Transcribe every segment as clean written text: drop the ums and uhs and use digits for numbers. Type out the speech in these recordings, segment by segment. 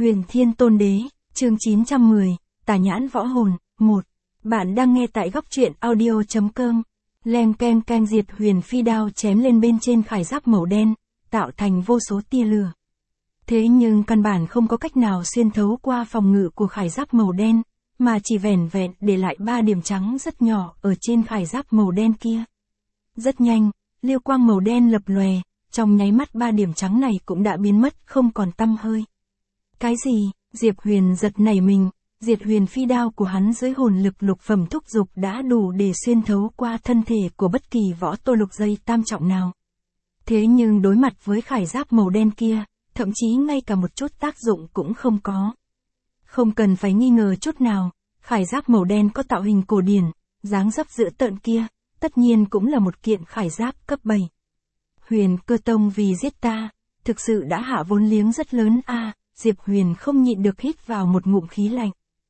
Huyền Thiên Tôn Đế, chương 910, Tà Nhãn Võ Hồn, 1. Bạn đang nghe tại góc truyện audio.com. Leng keng keng, Diệt Huyền phi đao chém lên bên trên khải giáp màu đen, tạo thành vô số tia lửa. Thế nhưng căn bản không có cách nào xuyên thấu qua phòng ngự của khải giáp màu đen, mà chỉ vẻn vẹn để lại 3 điểm trắng rất nhỏ ở trên khải giáp màu đen kia. Rất nhanh, liêu quang màu đen lập lòe, trong nháy mắt 3 điểm trắng này cũng đã biến mất không còn tăm hơi. Cái gì? Diệp Huyền giật nảy mình, Diệt Huyền phi đao của hắn dưới hồn lực lục phẩm thúc dục đã đủ để xuyên thấu qua thân thể của bất kỳ võ tô lục giai tam trọng nào. Thế nhưng đối mặt với khải giáp màu đen kia, thậm chí ngay cả một chút tác dụng cũng không có. Không cần phải nghi ngờ chút nào, khải giáp màu đen có tạo hình cổ điển, dáng dấp dữ tợn kia, tất nhiên cũng là một kiện khải giáp cấp 7. Huyền Cơ Tông vì giết ta, thực sự đã hạ vốn liếng rất lớn a. Diệp Huyền không nhịn được hít vào một ngụm khí lạnh.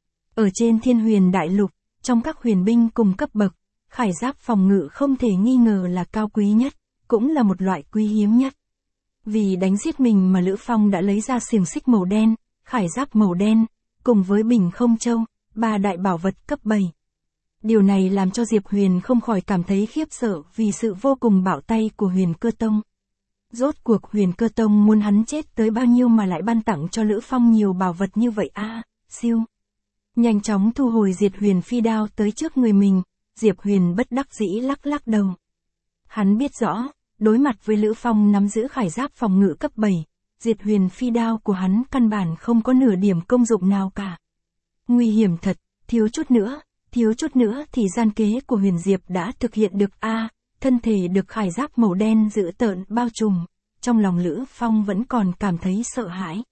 Ở trên Thiên Huyền Đại Lục, trong các huyền binh cùng cấp bậc, khải giáp phòng ngự không thể nghi ngờ là cao quý nhất, cũng là một loại quý hiếm nhất. Vì đánh giết mình mà Lữ Phong đã lấy ra xiềng xích màu đen, khải giáp màu đen, cùng với Bình Không Châu, 3 đại bảo vật cấp 7. Điều này làm cho Diệp Huyền không khỏi cảm thấy khiếp sợ vì sự vô cùng bạo tay của Huyền Cơ Tông. Rốt cuộc Huyền Cơ Tông muốn hắn chết tới bao nhiêu mà lại ban tặng cho Lữ Phong nhiều bảo vật như vậy a? Siêu. Nhanh chóng thu hồi Diệt Huyền phi đao tới trước người mình, Diệp Huyền bất đắc dĩ lắc lắc đầu. Hắn biết rõ, đối mặt với Lữ Phong nắm giữ khải giáp phòng ngự cấp 7, Diệt Huyền phi đao của hắn căn bản không có nửa điểm công dụng nào cả. Nguy hiểm thật, thiếu chút nữa thì gian kế của Huyền Diệp đã thực hiện được a. Thân thể được khải giáp màu đen dữ tợn bao trùm, trong lòng Lữ Phong vẫn còn cảm thấy sợ hãi.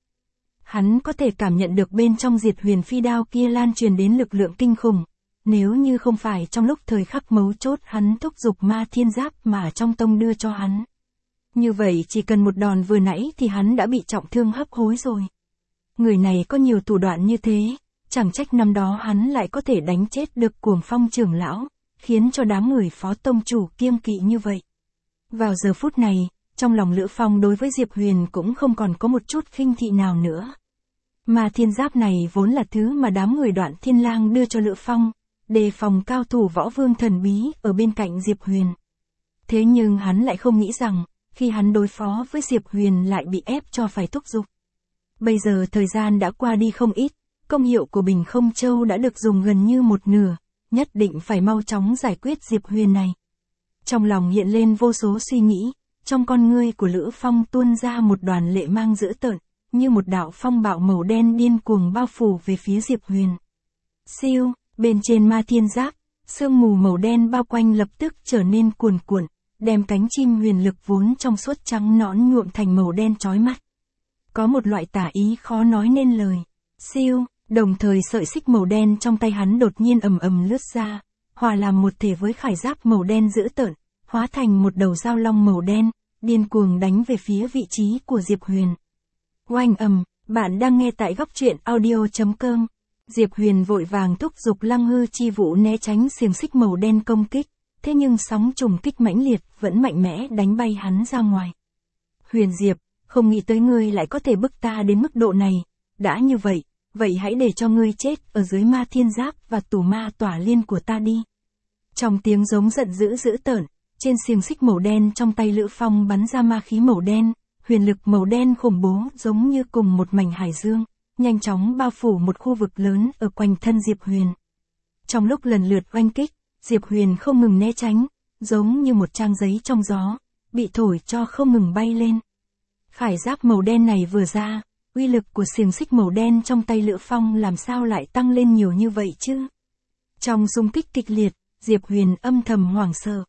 Hắn có thể cảm nhận được bên trong Diệt Huyền phi đao kia lan truyền đến lực lượng kinh khủng, nếu như không phải trong lúc thời khắc mấu chốt hắn thúc giục ma thiên giáp mà trong tông đưa cho hắn. Như vậy chỉ cần một đòn vừa nãy thì hắn đã bị trọng thương hấp hối rồi. Người này có nhiều thủ đoạn như thế, chẳng trách năm đó hắn lại có thể đánh chết được Cuồng Phong trưởng lão, khiến cho đám người phó tông chủ kiêng kỵ như vậy. Vào giờ phút này, trong lòng Lữ Phong đối với Diệp Huyền cũng không còn có một chút khinh thị nào nữa. Mà thiên giáp này vốn là thứ mà đám người Đoạn Thiên Lang đưa cho Lữ Phong, đề phòng cao thủ võ vương thần bí ở bên cạnh Diệp Huyền. Thế nhưng hắn lại không nghĩ rằng, khi hắn đối phó với Diệp Huyền lại bị ép cho phải thúc giục. Bây giờ thời gian đã qua đi không ít, công hiệu của Bình Không Châu đã được dùng gần như một nửa, nhất định phải mau chóng giải quyết Diệp Huyền này. Trong lòng hiện lên vô số suy nghĩ, trong con ngươi của Lữ Phong tuôn ra một đoàn lệ mang dữ tợn, như một đạo phong bạo màu đen điên cuồng bao phủ về phía Diệp Huyền. Siêu, bên trên ma thiên giáp, sương mù màu đen bao quanh lập tức trở nên cuồn cuộn, đem cánh chim huyền lực vốn trong suốt trắng nõn nhuộm thành màu đen chói mắt. Có một loại tà ý khó nói nên lời. Siêu, đồng thời sợi xích màu đen trong tay hắn đột nhiên ầm ầm lướt ra, hòa làm một thể với khải giáp màu đen dữ tợn, hóa thành một đầu dao long màu đen, điên cuồng đánh về phía vị trí của Diệp Huyền. Oanh ầm, bạn đang nghe tại góc truyện audio.com. Diệp Huyền vội vàng thúc giục Lăng Hư chi vũ né tránh xiềng xích màu đen công kích, thế nhưng sóng trùng kích mãnh liệt vẫn mạnh mẽ đánh bay hắn ra ngoài. Huyền Diệp, không nghĩ tới ngươi lại có thể bức ta đến mức độ này, đã như vậy, vậy hãy để cho ngươi chết ở dưới ma thiên giáp và tù ma tỏa liên của ta đi. Trong tiếng giống giận dữ dữ tợn, trên xiềng xích màu đen trong tay Lữ Phong bắn ra ma khí màu đen, huyền lực màu đen khủng bố giống như cùng một mảnh hải dương, nhanh chóng bao phủ một khu vực lớn ở quanh thân Diệp Huyền. Trong lúc lần lượt oanh kích, Diệp Huyền không ngừng né tránh, giống như một trang giấy trong gió, bị thổi cho không ngừng bay lên. Khải giáp màu đen này vừa ra, uy lực của xiềng xích màu đen trong tay Lữ Phong làm sao lại tăng lên nhiều như vậy chứ? Trong xung kích kịch liệt, Diệp Huyền âm thầm hoảng sợ.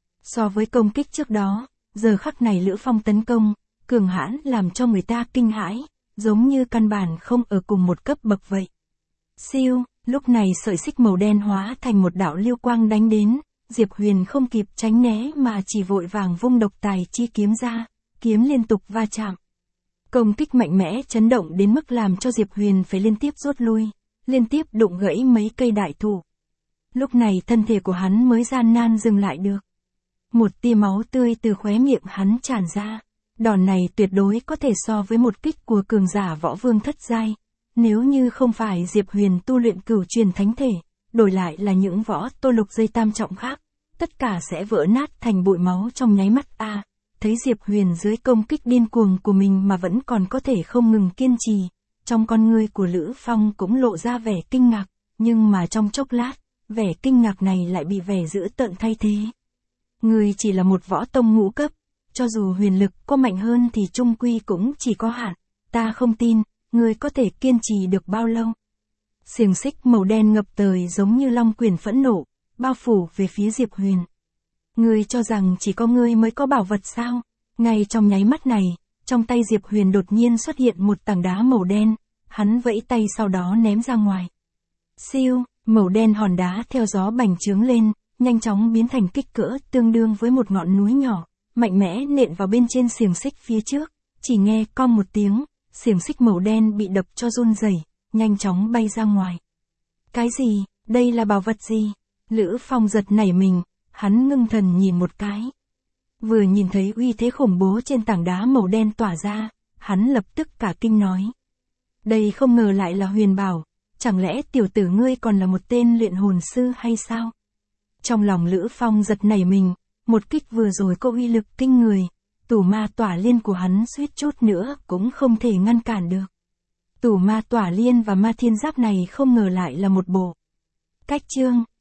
So với công kích trước đó, giờ khắc này Lữ Phong tấn công, cường hãn làm cho người ta kinh hãi, giống như căn bản không ở cùng một cấp bậc vậy. Siêu, lúc này sợi xích màu đen hóa thành một đạo liêu quang đánh đến, Diệp Huyền không kịp tránh né mà chỉ vội vàng vung độc tài chi kiếm ra, kiếm liên tục va chạm. Công kích mạnh mẽ chấn động đến mức làm cho Diệp Huyền phải liên tiếp rút lui, liên tiếp đụng gãy mấy cây đại thụ. Lúc này thân thể của hắn mới gian nan dừng lại được. Một tia máu tươi từ khóe miệng hắn tràn ra. Đòn này tuyệt đối có thể so với một kích của cường giả võ vương thất giai. Nếu như không phải Diệp Huyền tu luyện cửu truyền thánh thể, đổi lại là những võ tô lục giai tam trọng khác, tất cả sẽ vỡ nát thành bụi máu trong nháy mắt. Thấy Diệp Huyền dưới công kích điên cuồng của mình mà vẫn còn có thể không ngừng kiên trì, trong con ngươi của Lữ Phong cũng lộ ra vẻ kinh ngạc, nhưng mà trong chốc lát, vẻ kinh ngạc này lại bị vẻ dữ tợn thay thế. Ngươi chỉ là một võ tông ngũ cấp, cho dù huyền lực có mạnh hơn thì chung quy cũng chỉ có hạn, ta không tin, ngươi có thể kiên trì được bao lâu. Xiềng xích màu đen ngập trời giống như long quyển phẫn nộ, bao phủ về phía Diệp Huyền. Ngươi cho rằng chỉ có ngươi mới có bảo vật sao? Ngay trong nháy mắt này, trong tay Diệp Huyền đột nhiên xuất hiện một tảng đá màu đen, hắn vẫy tay sau đó ném ra ngoài. Siêu, màu đen hòn đá theo gió bành trướng lên, nhanh chóng biến thành kích cỡ tương đương với một ngọn núi nhỏ, mạnh mẽ nện vào bên trên xiềng xích phía trước, chỉ nghe cong một tiếng, xiềng xích màu đen bị đập cho run rẩy, nhanh chóng bay ra ngoài. Cái gì, đây là bảo vật gì? Lữ Phong giật nảy mình, hắn ngưng thần nhìn một cái. Vừa nhìn thấy uy thế khủng bố trên tảng đá màu đen tỏa ra, hắn lập tức cả kinh nói. Đây không ngờ lại là huyền bảo, chẳng lẽ tiểu tử ngươi còn là một tên luyện hồn sư hay sao? Trong lòng Lữ Phong giật nảy mình, một kích vừa rồi có uy lực kinh người, tủ ma tỏa liên của hắn suýt chút nữa cũng không thể ngăn cản được. Tủ ma tỏa liên và ma thiên giáp này không ngờ lại là một bộ cách chương.